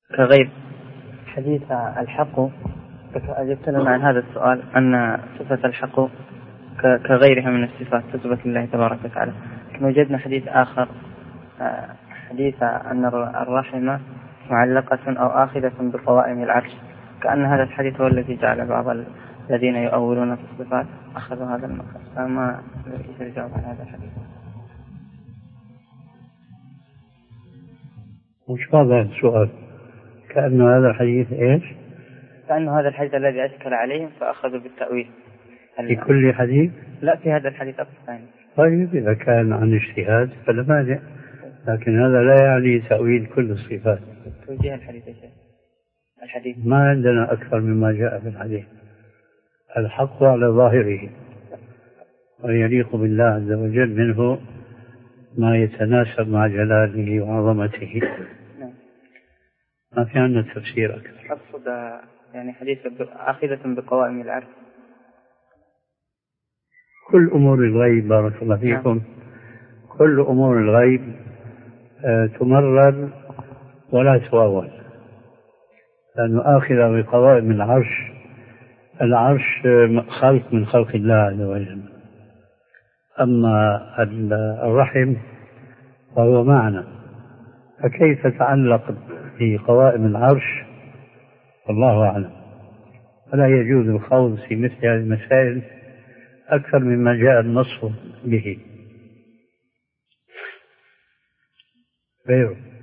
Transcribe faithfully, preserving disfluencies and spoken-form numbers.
كغير حديث الحق، أجبت لنا عن هذا السؤال أن صفة الحق كغيرها من الصفات تثبت لله تبارك وتعالى، لكن وجدنا حديث آخر، حديث أن الرحمة معلقة أو آخذة بقوائم العرش، كأن هذا الحديث هو الذي جعل بعض الذين يؤولون في الصفات أخذوا هذا المقام. فما يجب عن هذا الحديث؟ مش هذا السؤال، كأن هذا الحديث إيش؟ كأن هذا الحديث الذي أشكل عليهم فأخذوا بالتأويل في كل حديث؟ لا، في هذا الحديث الثاني. طيب إذا كان عن اجتهاد فلا مانع، لكن هذا لا يعني تأويل كل الصفات. توجيه الحديث يا شيخ. الحديث ما عندنا أكثر مما جاء في الحديث، الحق على ظاهره ويليق بالله عز وجل منه ما يتناسب مع جلاله وعظمته. ما في عندنا تفسير أكثر. أقصد يعني حديث آخذة بقوائم العرش. كل أمور الغيب بارك الله فيكم، كل أمور الغيب آه تمرر ولا تؤول، لأنه آخذة بقوائم العرش. العرش خلق من خلق الله عز وجل، أما الرحم فهو معنى، فكيف تعلق بقوائم العرش والله أعلم. فلا يجوز الخوض في مثل هذه المسائل أكثر مما جاء النص به غيره.